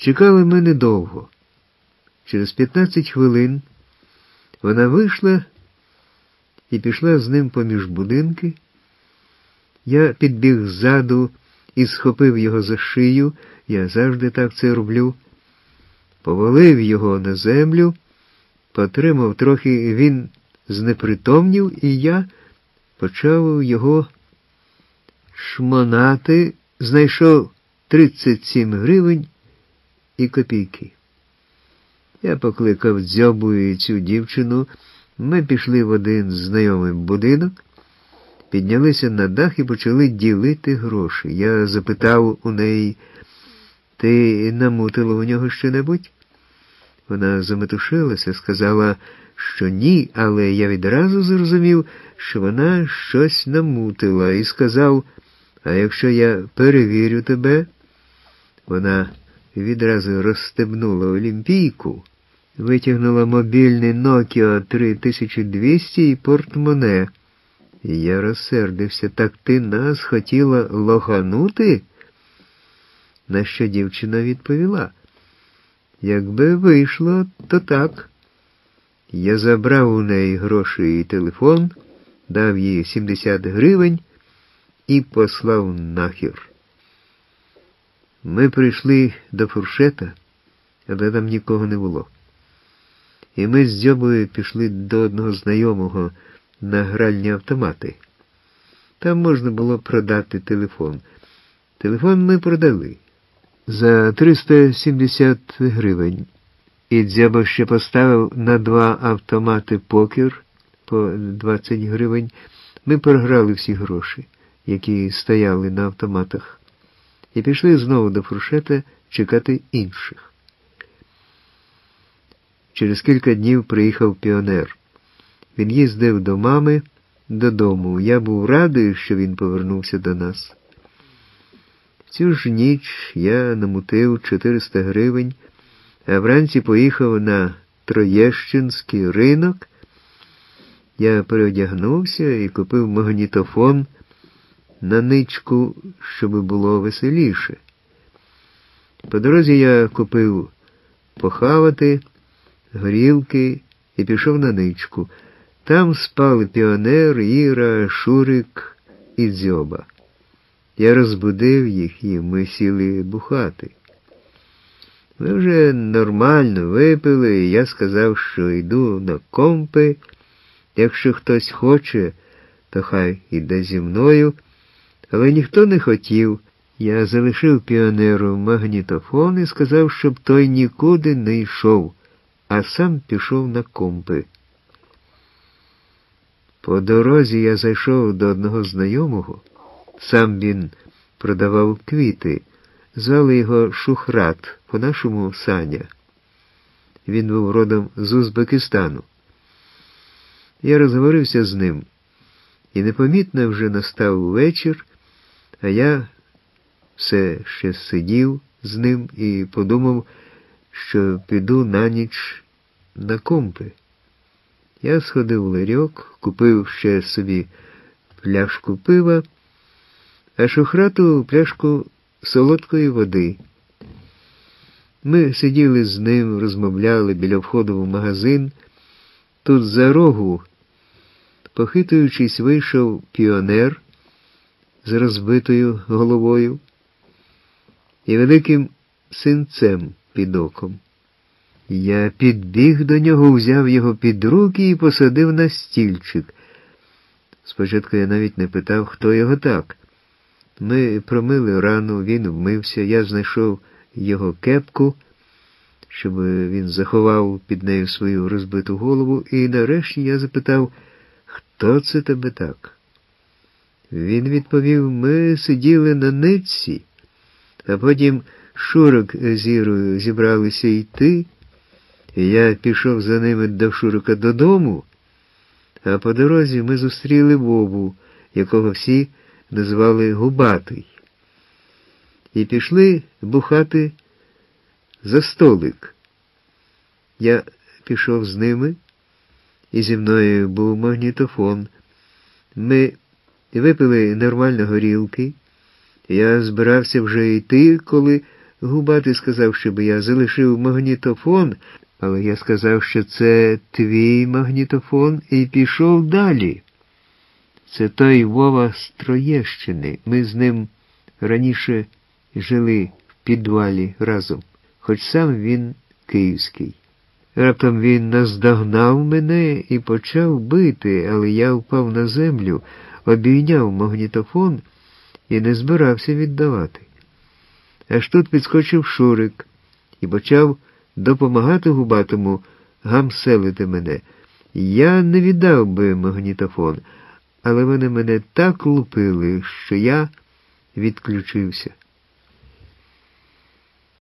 Чекали ми недовго. Через 15 хвилин вона вийшла і пішла з ним поміж будинки. Я підбіг ззаду і схопив його за шию, я завжди так це роблю, повалив його на землю, потримав трохи, він знепритомнів, і я почав його шмонати, знайшов 37 гривень і копійки. Я покликав Дзьобу і цю дівчину, ми пішли в один знайомий будинок, піднялися на дах і почали ділити гроші. Я запитав у неї: «Ти намутила у нього що-небудь?» Вона заметушилася, сказала, що ні, але я відразу зрозумів, що вона щось намутила, і сказав: «А якщо я перевірю тебе?» Вона відразу розстебнула олімпійку, витягнула мобільний Nokia 3200 і портмоне. І я розсердився: «Так ти нас хотіла лоханути?» На що дівчина відповіла: «Якби вийшло, то так». Я забрав у неї гроші і телефон, дав їй 70 гривень і послав нахер. Ми прийшли до фуршета, але там нікого не було. І ми з Дзьобою пішли до одного знайомого на гральні автомати. Там можна було продати телефон. Телефон ми продали за 370 гривень. І Дзьоба ще поставив на 2 автомати покер по 20 гривень. Ми програли всі гроші, які стояли на автоматах, і пішли знову до фуршета чекати інших. Через кілька днів приїхав піонер. Він їздив до мами додому. Я був радий, що він повернувся до нас. Цю ж ніч я намутив 400 гривень, а вранці поїхав на Троєщинський ринок. Я переодягнувся і купив магнітофон на ничку, щоб було веселіше. По дорозі я купив похавати, горілки і пішов на ничку. Там спали піонер, Іра, Шурик і Дзьоба. Я розбудив їх, і ми сіли бухати. Ми вже нормально випили, і я сказав, що йду на компи. Якщо хтось хоче, то хай іде зі мною. Але ніхто не хотів. Я залишив піонеру магнітофон і сказав, щоб той нікуди не йшов, а сам пішов на компи. По дорозі я зайшов до одного знайомого. Сам він продавав квіти. Звали його Шухрат, по-нашому Саня. Він був родом з Узбекистану. Я розговорився з ним, і непомітно вже настав вечір, а я все ще сидів з ним і подумав, що піду на ніч на компи. Я сходив в ларьок, купив ще собі пляшку пива, а Шухрату пляшку солодкої води. Ми сиділи з ним, розмовляли біля входу в магазин. Тут за рогу, похитуючись, вийшов піонер з розбитою головою і великим синцем під оком. Я підбіг до нього, взяв його під руки і посадив на стільчик. Спочатку я навіть не питав, хто його так. Ми промили рану, він вмився, я знайшов його кепку, щоб він заховав під нею свою розбиту голову, і нарешті я запитав, хто це тебе так? Він відповів, ми сиділи на нитці, а потім Шурик з Ірою зібралися йти, і я пішов за ними до Шурика додому, а по дорозі ми зустріли Вову, якого всі назвали Губатий, і пішли бухати за столик. Я пішов з ними, і зі мною був магнітофон. Ми випили нормально горілки. Я збирався вже йти, коли Губатий сказав, щоб я залишив магнітофон, але я сказав, що це твій магнітофон, і пішов далі. Це той Вова з Троєщини. Ми з ним раніше жили в підвалі разом, хоч сам він київський. Раптом він наздогнав мене і почав бити, але я впав на землю, обійняв магнітофон і не збирався віддавати. Аж тут підскочив Шурик і почав допомагати Губатому гамселити мене. Я не віддав би магнітофон, але вони мене так лупили, що я відключився.